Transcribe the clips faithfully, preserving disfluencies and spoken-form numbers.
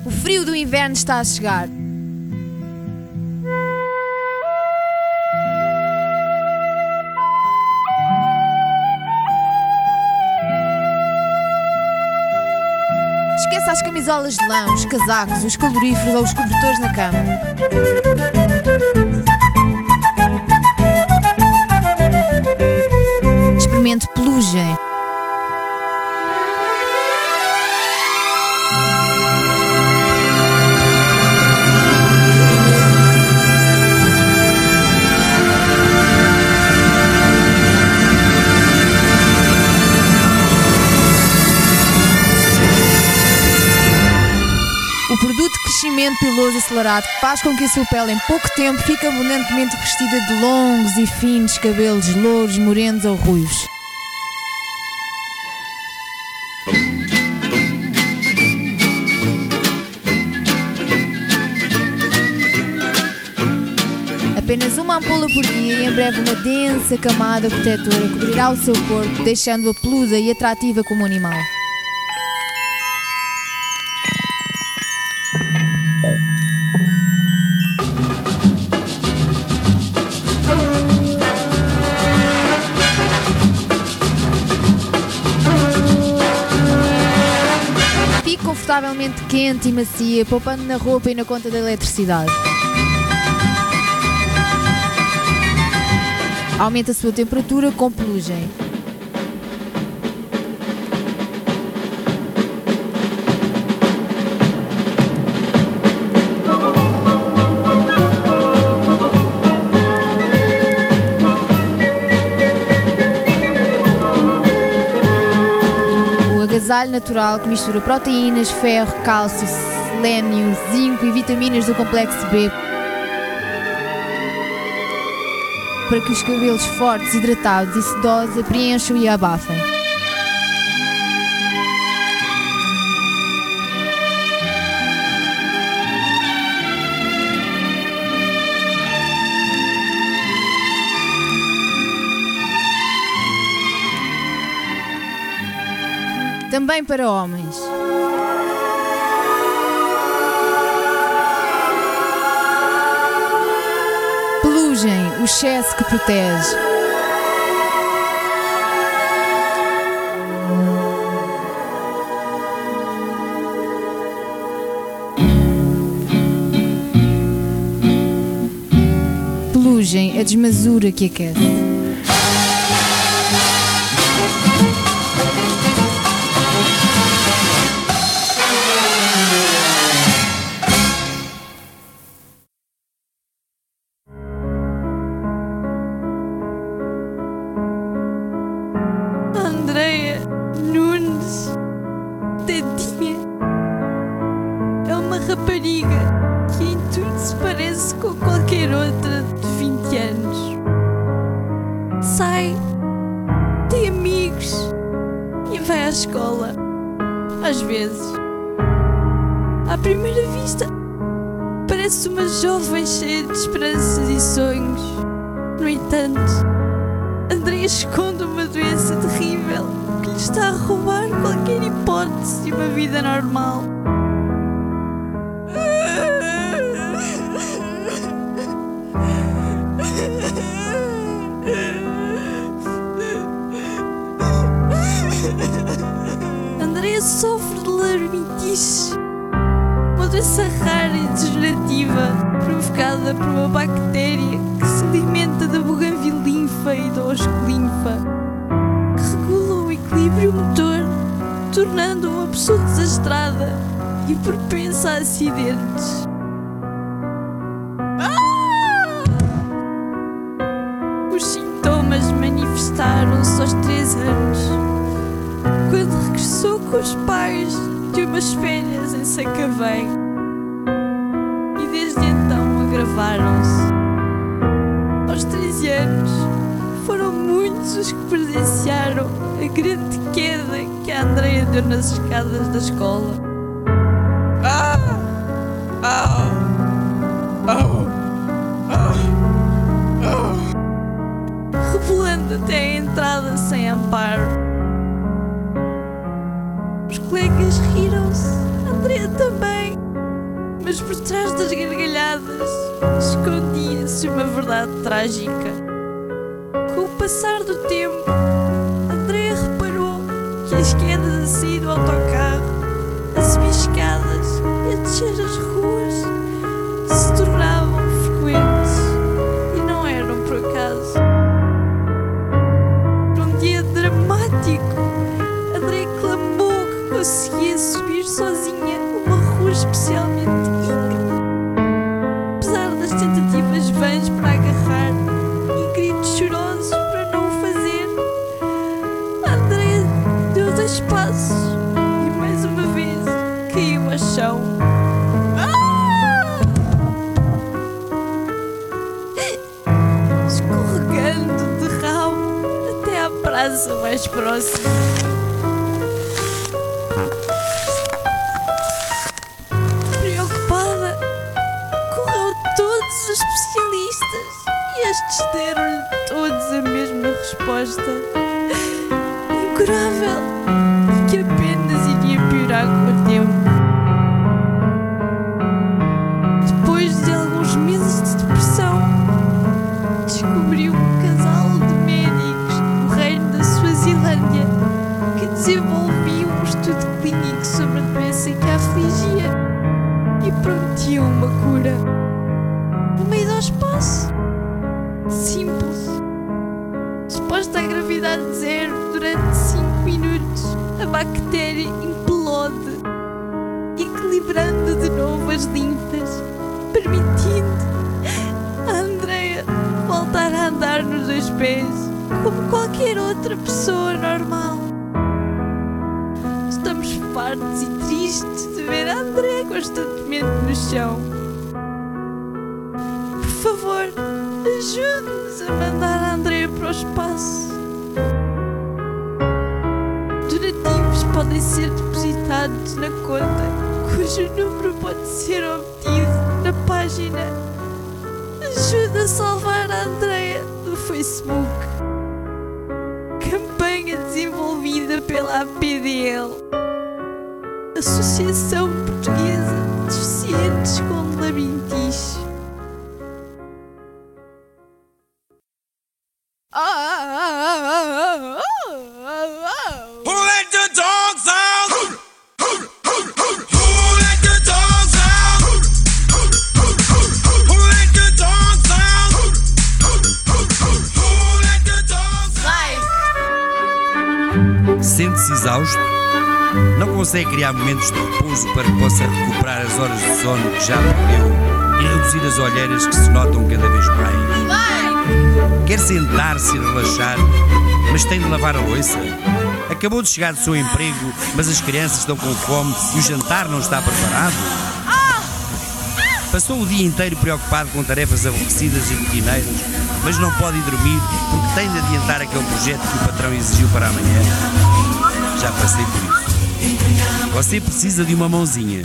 O frio do inverno está a chegar. Esqueça as camisolas de lã, os casacos, os caloríferos ou os cobertores na cama. Experimente Pelugem. O produto de crescimento piloso acelerado faz com que a sua pele em pouco tempo fique abundantemente revestida de longos e finos cabelos louros, morenos ou ruivos. Apenas uma ampola por dia e em breve uma densa camada protetora cobrirá o seu corpo, deixando-a peluda e atrativa como animal. Fique confortavelmente quente e macia, poupando na roupa e na conta da eletricidade. Aumente a sua temperatura com Pelugem. O agasalho natural que mistura proteínas, ferro, cálcio, selênio, zinco e vitaminas do complexo B para que os cabelos fortes, hidratados e sedosos a preencham e a abafem. Também para homens. Pelugem, o excesso que protege. Pelugem, a desmesura que aquece. Andreia Nunes, tadinha, é uma rapariga que em tudo se parece com qualquer outra de vinte anos. Sai, tem amigos e vai à escola, às vezes. À primeira vista, parece uma jovem cheia de esperanças e sonhos. No entanto, Andreia esconde uma doença terrível que lhe está a roubar qualquer hipótese de uma vida normal. Andreia sofre de labirintite, uma doença rara e degenerativa provocada por uma bactéria que se alimenta da buganvilinfa e da oscolinfa, que regula o equilíbrio motor, tornando-a uma pessoa desastrada e propensa a acidentes. Ah! Os sintomas manifestaram-se aos três anos, quando regressou com os pais de umas férias em Sacavém, e desde então agravaram-se. Aos treze anos, foram muitos os que presenciaram a grande queda que a Andreia deu nas escadas da escola. Ah! Ah! Ah! Ah! Ah! Rebolando até a entrada sem amparo. Os colegas riram-se, Andreia também, Mas por trás das gargalhadas escondia-se uma verdade trágica. Com o passar do tempo, Andréia reparou que as quedas a sair do autocarro, a subir escadas e a descer as ruas se tornavam frequentes e não eram por acaso. Num dia dramático, Andréia clamou que conseguia subir sozinha uma rua especialmente íngreme. Apesar das tentativas vãs para agarrar e gritos chorosos para não o fazer, Andréia deu dois passos e mais uma vez caiu ao chão. Ah! Escorregando de rabo até à praça mais próxima. Preocupada, correu a todos os especialistas e estes deram-lhe todos a mesma resposta incurável, que apenas iria piorar com o tempo. Depois de alguns meses de depressão, descobriu um casal de médicos no reino da Suazilândia que desenvolviam um estudo clínico sobre a doença que a afligia e prometiam uma cura. Uma ida ao espaço. Simples. Exposta à gravidade zero durante cinco minutos, a bactéria implode, equilibrando de novo as linfas, permitindo a Andréia voltar a andar nos dois pés, como qualquer outra pessoa normal. Estamos fartos e tristes de ver a Andréia constantemente no chão. Por favor, ajude-nos a mandar a Andréia para o espaço. Donativos podem ser depositados na conta, cujo número pode ser obtido na página Ajuda a Salvar a Andréia do Facebook. Campanha desenvolvida pela A P D L, Associação Portuguesa de Deficientes com Labirintite. Who let the dogs out? Who let the dogs out? Who let the dogs out? Who let the dogs out? Sente-se exausto? Não consegue criar momentos de repouso para que possa recuperar as horas de sono que já perdeu e reduzir as olheiras que se notam cada vez mais? Quer sentar-se e relaxar, mas tem de lavar a louça? Acabou de chegar do seu emprego, mas as crianças estão com fome e o jantar não está preparado? Passou o dia inteiro preocupado com tarefas aborrecidas e rotineiras, mas não pode ir dormir porque tem de adiantar aquele projeto que o patrão exigiu para amanhã? Já passei por isso. Você precisa de uma mãozinha.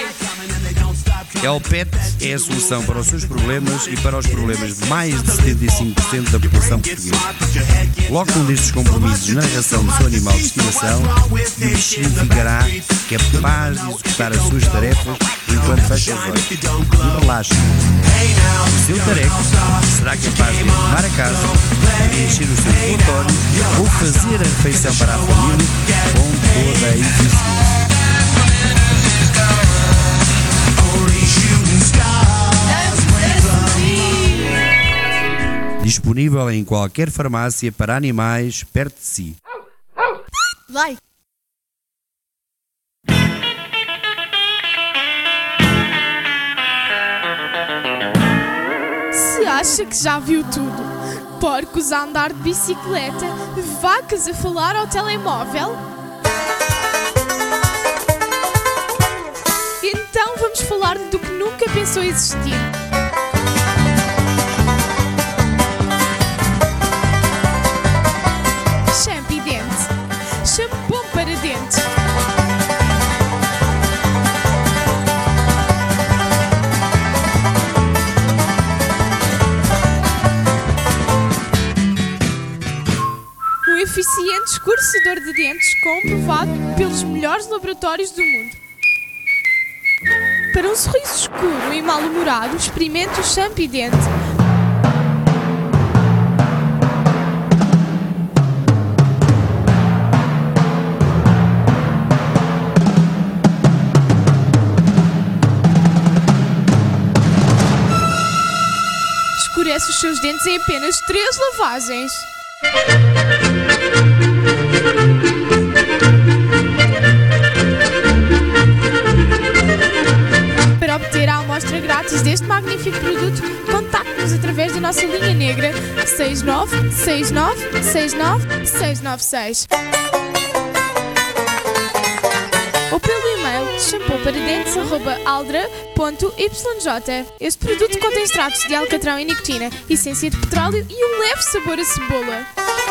El Pet é a solução para os seus problemas e para os problemas de mais de setenta e cinco por cento da população portuguesa. Coloque um destes compromissos na ração do seu animal de estimação e o bichinho ficará capaz de executar as suas tarefas enquanto fecha os olhos. E relaxa. O seu tarefa será capaz de arrumar a casa, preencher o seu relatório ou fazer a refeição para a família com toda a eficiência. Disponível em qualquer farmácia para animais perto de si. Vai! Se acha que já viu tudo, porcos a andar de bicicleta, vacas a falar ao telemóvel? Então vamos falar do que nunca pensou existir. Shampoo dente. Shampoo para dentes. Um eficiente escurecedor de dentes comprovado pelos melhores laboratórios do mundo. Para um sorriso escuro e mal-humorado, experimente o shampoo dente. Escurece os seus dentes em apenas três lavagens. Para obter a amostra grátis deste magnífico produto, contacte-nos através da nossa linha negra seis nove seis nove seis nove seis nove seis ou pelo e-mail shampoo para dentes arroba aldra ponto y j. Este produto contém extratos de alcatrão e nicotina, essência de petróleo e um leve sabor a cebola.